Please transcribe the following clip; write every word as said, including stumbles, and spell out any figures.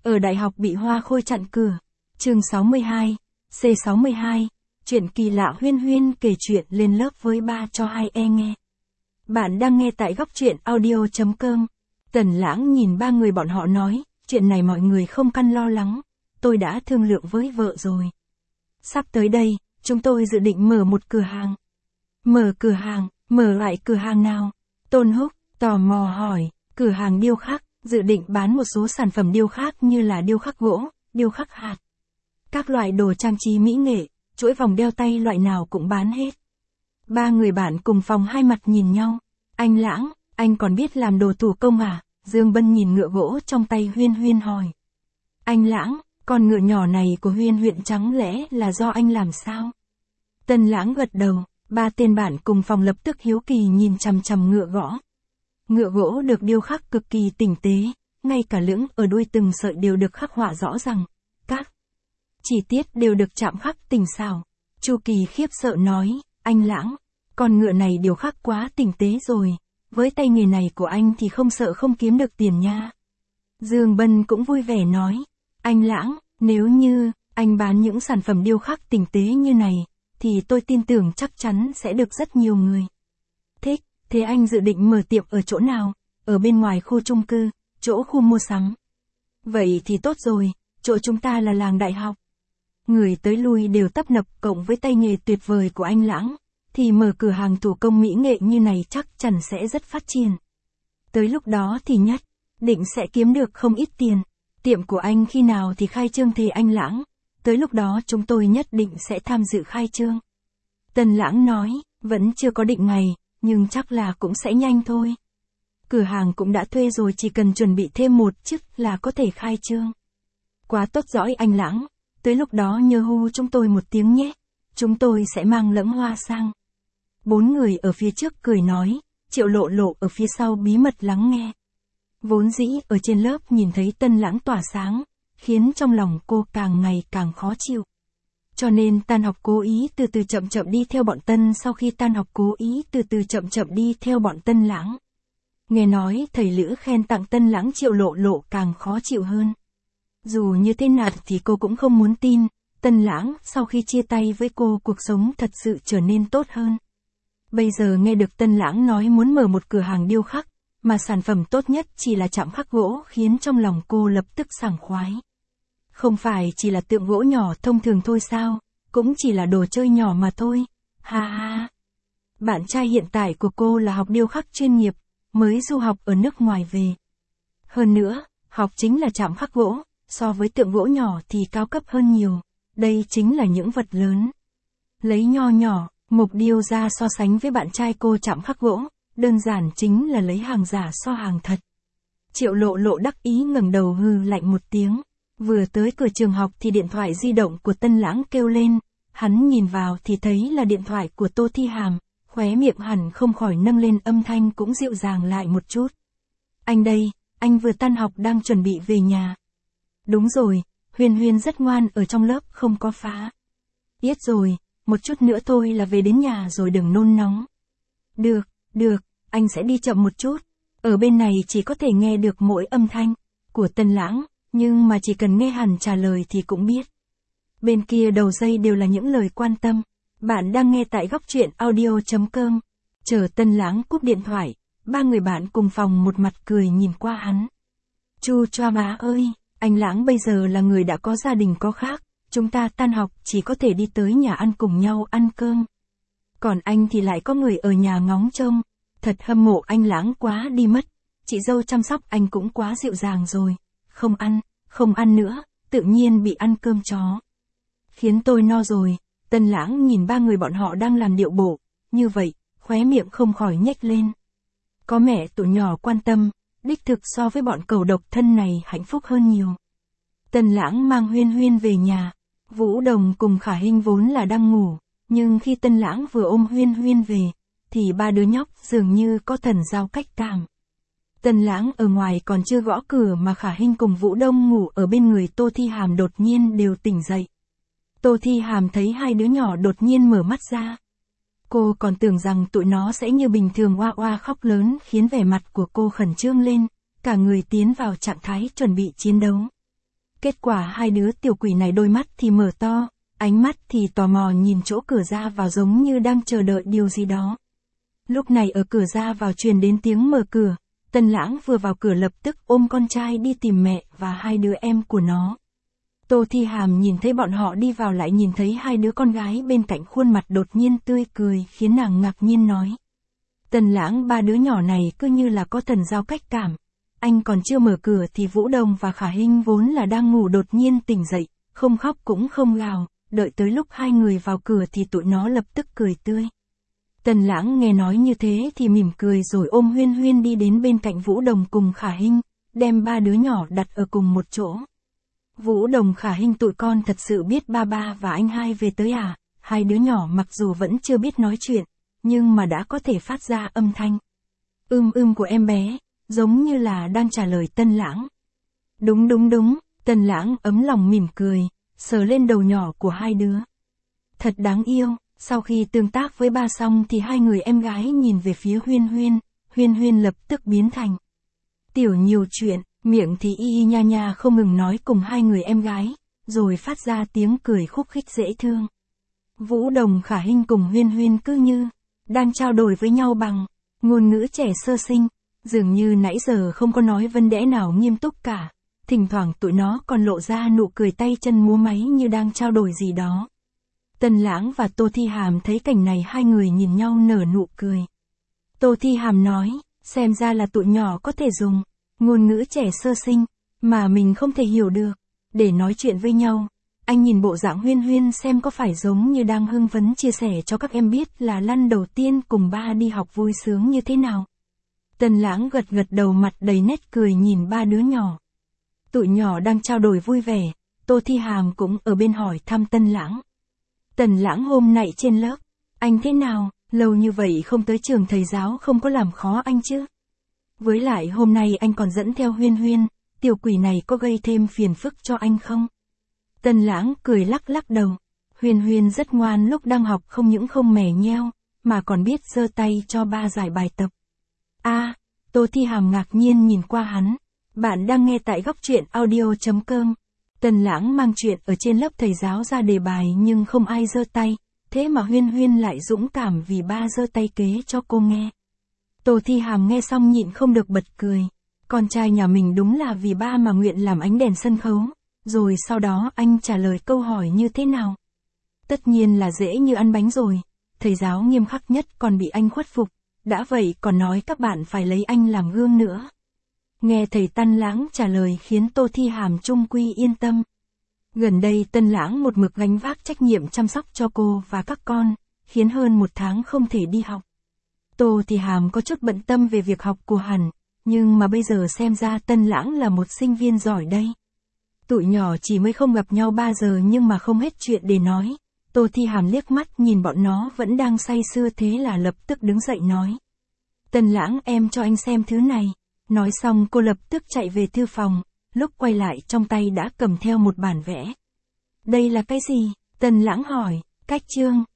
Ở đại học bị hoa khôi chặn cửa. Chương sáu mươi hai, C sáu mươi hai, chuyện kỳ lạ Huyên Huyên kể chuyện lên lớp với ba cho hai e nghe. Bạn đang nghe tại góc truyện audio chấm com. Tần Lãng nhìn ba người bọn họ nói, chuyện này mọi người không căn lo lắng, tôi đã thương lượng với vợ rồi. Sắp tới đây, chúng tôi dự định mở một cửa hàng. Mở cửa hàng, mở lại cửa hàng nào? Tôn Húc tò mò hỏi, cửa hàng điêu khắc, dự định bán một số sản phẩm điêu khắc như là điêu khắc gỗ, điêu khắc hạt. Các loại đồ trang trí mỹ nghệ, chuỗi vòng đeo tay loại nào cũng bán hết. Ba người bạn cùng phòng hai mặt nhìn nhau. Anh Lãng, anh còn biết làm đồ thủ công à? Dương Bân nhìn ngựa gỗ trong tay Huyên Huyên hỏi. Anh Lãng, con ngựa nhỏ này của Huyên Huyên chẳng lẽ là do anh làm sao? Tân Lãng gật đầu, ba tên bạn cùng phòng lập tức hiếu kỳ nhìn chằm chằm ngựa gõ. Ngựa gỗ được điêu khắc cực kỳ tinh tế, ngay cả lưỡng ở đuôi từng sợi đều được khắc họa rõ ràng. Các chi tiết đều được chạm khắc tinh xảo. Chu Kỳ khiếp sợ nói, anh Lãng, con ngựa này điêu khắc quá tinh tế rồi, với tay nghề này của anh thì không sợ không kiếm được tiền nha. Dương Bân cũng vui vẻ nói, anh Lãng, nếu như anh bán những sản phẩm điêu khắc tinh tế như này, thì tôi tin tưởng chắc chắn sẽ được rất nhiều người thích. Thế anh dự định mở tiệm ở chỗ nào? Ở bên ngoài khu chung cư, chỗ khu mua sắm. Vậy thì tốt rồi, chỗ chúng ta là làng đại học. Người tới lui đều tấp nập, cộng với tay nghề tuyệt vời của anh Lãng, thì mở cửa hàng thủ công mỹ nghệ như này chắc chắn sẽ rất phát triển. Tới lúc đó thì nhất định sẽ kiếm được không ít tiền. Tiệm của anh khi nào thì khai trương thì anh Lãng? Tới lúc đó chúng tôi nhất định sẽ tham dự khai trương. Tần Lãng nói, vẫn chưa có định ngày, nhưng chắc là cũng sẽ nhanh thôi. Cửa hàng cũng đã thuê rồi, chỉ cần chuẩn bị thêm một chức là có thể khai trương. Quá tốt rồi anh Lãng, tới lúc đó nhớ hu chúng tôi một tiếng nhé, chúng tôi sẽ mang lẫm hoa sang. Bốn người ở phía trước cười nói, Triệu Lộ Lộ ở phía sau bí mật lắng nghe. Vốn dĩ ở trên lớp nhìn thấy Tân Lãng tỏa sáng, khiến trong lòng cô càng ngày càng khó chịu. Cho nên tan học cố ý từ từ chậm chậm đi theo bọn Tân, sau khi tan học cố ý từ từ chậm chậm đi theo bọn Tân Lãng. Nghe nói thầy Lữ khen tặng Tân Lãng, Triệu Lộ Lộ càng khó chịu hơn. Dù như thế nào thì cô cũng không muốn tin, Tân Lãng sau khi chia tay với cô cuộc sống thật sự trở nên tốt hơn. Bây giờ nghe được Tân Lãng nói muốn mở một cửa hàng điêu khắc, mà sản phẩm tốt nhất chỉ là chạm khắc gỗ, khiến trong lòng cô lập tức sảng khoái. Không phải chỉ là tượng gỗ nhỏ thông thường thôi sao, cũng chỉ là đồ chơi nhỏ mà thôi, ha ha. Bạn trai hiện tại của cô là học điêu khắc chuyên nghiệp, mới du học ở nước ngoài về. Hơn nữa, học chính là chạm khắc gỗ, so với tượng gỗ nhỏ thì cao cấp hơn nhiều, đây chính là những vật lớn. Lấy nho nhỏ, mục điêu ra so sánh với bạn trai cô chạm khắc gỗ, đơn giản chính là lấy hàng giả so hàng thật. Triệu Lộ Lộ đắc ý ngẩng đầu hừ lạnh một tiếng. Vừa tới cửa trường học thì điện thoại di động của Tân Lãng kêu lên, hắn nhìn vào thì thấy là điện thoại của Tô Thi Hàm, khóe miệng hẳn không khỏi nâng lên, âm thanh cũng dịu dàng lại một chút. Anh đây, anh vừa tan học đang chuẩn bị về nhà. Đúng rồi, Huyên Huyên rất ngoan ở trong lớp không có phá. Biết rồi, một chút nữa thôi là về đến nhà rồi, đừng nôn nóng. Được, được, anh sẽ đi chậm một chút. Ở bên này chỉ có thể nghe được mỗi âm thanh của Tân Lãng, nhưng mà chỉ cần nghe hẳn trả lời thì cũng biết. Bên kia đầu dây đều là những lời quan tâm. Bạn đang nghe tại góc truyện audio chấm com. Chờ Tân Lãng cúp điện thoại, ba người bạn cùng phòng một mặt cười nhìn qua hắn. Chu choa má ơi, anh Lãng bây giờ là người đã có gia đình có khác, chúng ta tan học chỉ có thể đi tới nhà ăn cùng nhau ăn cơm. Còn anh thì lại có người ở nhà ngóng trông, thật hâm mộ anh Lãng quá đi mất, chị dâu chăm sóc anh cũng quá dịu dàng rồi. Không ăn, không ăn nữa, tự nhiên bị ăn cơm chó. Khiến tôi no rồi. Tân Lãng nhìn ba người bọn họ đang làm điệu bộ, như vậy, khóe miệng không khỏi nhếch lên. Có mẹ tụi nhỏ quan tâm, đích thực so với bọn cầu độc thân này hạnh phúc hơn nhiều. Tân Lãng mang Huyên Huyên về nhà, Vũ Đồng cùng Khả Hinh vốn là đang ngủ, nhưng khi Tân Lãng vừa ôm Huyên Huyên về, thì ba đứa nhóc dường như có thần giao cách cảm. Tân Lãng ở ngoài còn chưa gõ cửa mà Khả Hinh cùng Vũ Đông ngủ ở bên người Tô Thi Hàm đột nhiên đều tỉnh dậy. Tô Thi Hàm thấy hai đứa nhỏ đột nhiên mở mắt ra. Cô còn tưởng rằng tụi nó sẽ như bình thường oa oa khóc lớn, khiến vẻ mặt của cô khẩn trương lên, cả người tiến vào trạng thái chuẩn bị chiến đấu. Kết quả hai đứa tiểu quỷ này đôi mắt thì mở to, ánh mắt thì tò mò nhìn chỗ cửa ra vào giống như đang chờ đợi điều gì đó. Lúc này ở cửa ra vào truyền đến tiếng mở cửa, Tân Lãng vừa vào cửa lập tức ôm con trai đi tìm mẹ và hai đứa em của nó. Tô Thi Hàm nhìn thấy bọn họ đi vào lại nhìn thấy hai đứa con gái bên cạnh khuôn mặt đột nhiên tươi cười khiến nàng ngạc nhiên nói. Tân Lãng, ba đứa nhỏ này cứ như là có thần giao cách cảm. Anh còn chưa mở cửa thì Vũ Đồng và Khả Hinh vốn là đang ngủ đột nhiên tỉnh dậy, không khóc cũng không gào, đợi tới lúc hai người vào cửa thì tụi nó lập tức cười tươi. Tân Lãng nghe nói như thế thì mỉm cười rồi ôm Huyên Huyên đi đến bên cạnh Vũ Đồng cùng Khả Hinh, đem ba đứa nhỏ đặt ở cùng một chỗ. Vũ Đồng, Khả Hinh, tụi con thật sự biết ba ba và anh hai về tới à? Hai đứa nhỏ mặc dù vẫn chưa biết nói chuyện, nhưng mà đã có thể phát ra âm thanh. Ưm ưm của em bé, giống như là đang trả lời Tân Lãng. Đúng đúng đúng, Tân Lãng ấm lòng mỉm cười, sờ lên đầu nhỏ của hai đứa. Thật đáng yêu. Sau khi tương tác với ba xong thì hai người em gái nhìn về phía Huyên Huyên, Huyên Huyên lập tức biến thành tiểu nhiều chuyện, miệng thì y y nha nha không ngừng nói cùng hai người em gái, rồi phát ra tiếng cười khúc khích dễ thương. Vũ Đồng, Khả Hinh cùng Huyên Huyên cứ như đang trao đổi với nhau bằng ngôn ngữ trẻ sơ sinh, dường như nãy giờ không có nói vấn đề nào nghiêm túc cả, thỉnh thoảng tụi nó còn lộ ra nụ cười tay chân múa máy như đang trao đổi gì đó. Tân Lãng và Tô Thi Hàm thấy cảnh này hai người nhìn nhau nở nụ cười. Tô Thi Hàm nói, xem ra là tụi nhỏ có thể dùng ngôn ngữ trẻ sơ sinh, mà mình không thể hiểu được, để nói chuyện với nhau. Anh nhìn bộ dạng Huyên Huyên xem có phải giống như đang hưng phấn chia sẻ cho các em biết là lần đầu tiên cùng ba đi học vui sướng như thế nào. Tân Lãng gật gật đầu, mặt đầy nét cười nhìn ba đứa nhỏ. Tụi nhỏ đang trao đổi vui vẻ, Tô Thi Hàm cũng ở bên hỏi thăm Tân Lãng. Tân Lãng hôm nay trên lớp, anh thế nào, lâu như vậy không tới trường thầy giáo không có làm khó anh chứ? Với lại hôm nay anh còn dẫn theo Huyên Huyên, tiểu quỷ này có gây thêm phiền phức cho anh không? Tân Lãng cười lắc lắc đầu, Huyên Huyên rất ngoan, lúc đang học không những không mè nheo, mà còn biết giơ tay cho ba giải bài tập. A, à, Tô Thi Hàm ngạc nhiên nhìn qua hắn, bạn đang nghe tại góc truyện audio chấm com. Tân Lãng mang chuyện ở trên lớp thầy giáo ra đề bài nhưng không ai giơ tay, thế mà Huyên Huyên lại dũng cảm vì ba giơ tay kế cho cô nghe. Tô Thi Hàm nghe xong nhịn không được bật cười, con trai nhà mình đúng là vì ba mà nguyện làm ánh đèn sân khấu, rồi sau đó anh trả lời câu hỏi như thế nào? Tất nhiên là dễ như ăn bánh rồi, thầy giáo nghiêm khắc nhất còn bị anh khuất phục, đã vậy còn nói các bạn phải lấy anh làm gương nữa. Nghe thầy Tân Lãng trả lời khiến Tô Thi Hàm trung quy yên tâm. Gần đây Tân Lãng một mực gánh vác trách nhiệm chăm sóc cho cô và các con, khiến hơn một tháng không thể đi học. Tô Thi Hàm có chút bận tâm về việc học của hắn, nhưng mà bây giờ xem ra Tân Lãng là một sinh viên giỏi đây. Tụi nhỏ chỉ mới không gặp nhau ba giờ nhưng mà không hết chuyện để nói. Tô Thi Hàm liếc mắt nhìn bọn nó vẫn đang say sưa thế là lập tức đứng dậy nói. Tân Lãng, em cho anh xem thứ này. Nói xong cô lập tức chạy về thư phòng, lúc quay lại trong tay đã cầm theo một bản vẽ. Đây là cái gì? Tân Lãng hỏi, cách chương.